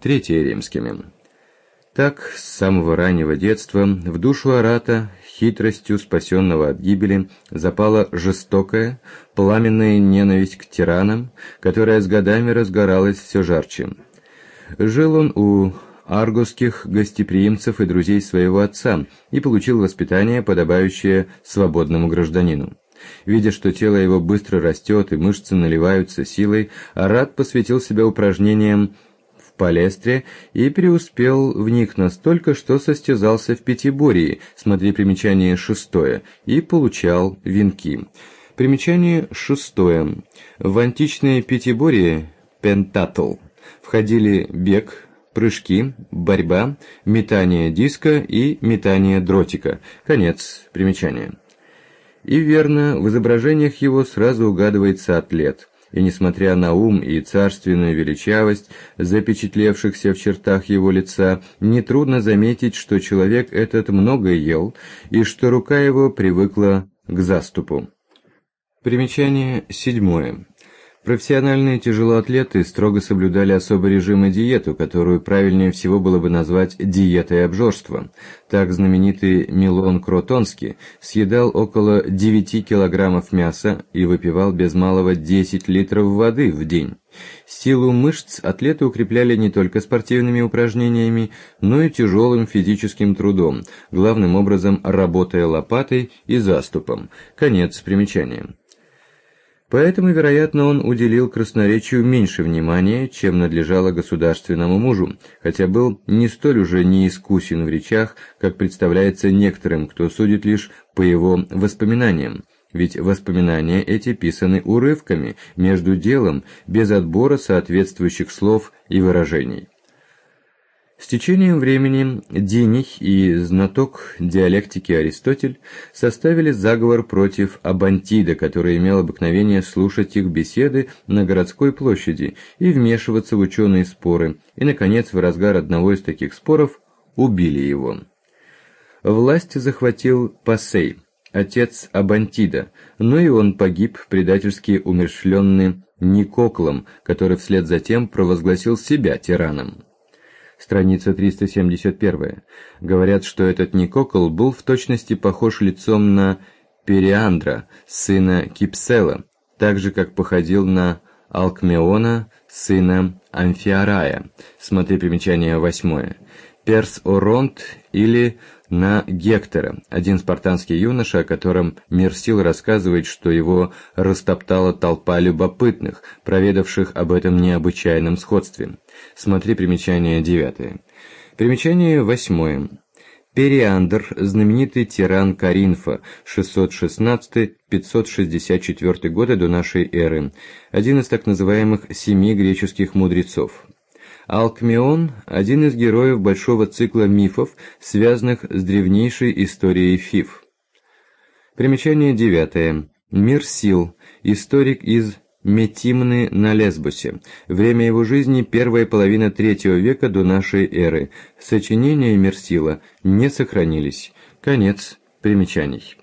Третье римскими. Так, с самого раннего детства в душу Арата, хитростью спасенного от гибели, запала жестокая, пламенная ненависть к тиранам, которая с годами разгоралась все жарче. Жил он у аргосских гостеприимцев и друзей своего отца и получил воспитание, подобающее свободному гражданину. Видя, что тело его быстро растет и мышцы наливаются силой, Арат посвятил себя упражнениям в палестре и преуспел в них настолько, что состязался в пятиборье, смотри примечание 6, и получал венки. Примечание 6. В античное пятиборье пентатл входили бег, прыжки, борьба, метание диска и метание дротика. Конец примечания. И верно, в изображениях его сразу угадывается атлет, и несмотря на ум и царственную величавость, запечатлевшихся в чертах его лица, нетрудно заметить, что человек этот много ел, и что рука его привыкла к заступу. Примечание 7. Профессиональные тяжелоатлеты строго соблюдали особый режим и диету, которую правильнее всего было бы назвать диетой обжорства. Так знаменитый Милон Кротонский съедал около 9 килограммов мяса и выпивал без малого 10 литров воды в день. Силу мышц атлеты укрепляли не только спортивными упражнениями, но и тяжелым физическим трудом, главным образом работая лопатой и заступом. Конец примечания. Поэтому, вероятно, он уделил красноречию меньше внимания, чем надлежало государственному мужу, хотя был не столь уже неискусен в речах, как представляется некоторым, кто судит лишь по его воспоминаниям. Ведь воспоминания эти писаны урывками, между делом, без отбора соответствующих слов и выражений. С течением времени Диних и знаток диалектики Аристотель составили заговор против Абантида, который имел обыкновение слушать их беседы на городской площади и вмешиваться в ученые споры, и, наконец, в разгар одного из таких споров убили его. Власть захватил Пассей, отец Абантида, но и он погиб, предательски умерщвленный Никоклом, который вслед за тем провозгласил себя тираном. Страница 371. Говорят, что этот Никокл был в точности похож лицом на Периандра, сына Кипсела, так же, как походил на Алкмеона, сына Амфиарая. Смотри примечание 8. Перс Оронт или на Гектора, один спартанский юноша, о котором Мерсил рассказывает, что его растоптала толпа любопытных, проведавших об этом необычайном сходстве. Смотри примечание 9. Примечание 8. Периандр, знаменитый тиран Коринфа, 616-564 годы до нашей эры, один из так называемых 7 греческих мудрецов. Алкмеон – один из героев большого цикла мифов, связанных с древнейшей историей Фив. Примечание 9. Мерсил, историк из Метимны на Лесбосе. Время его жизни – первая половина III века до нашей эры. Сочинения Мерсила не сохранились. Конец примечаний.